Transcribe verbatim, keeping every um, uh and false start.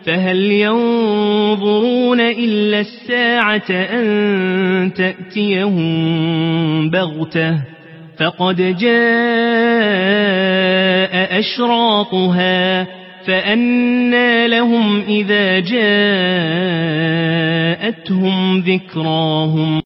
فهل ينظرون إلا الساعة أن تأتيهم بغتة فقد جاء أشراطها فأنى لهم إذا جاءتهم ذكراهم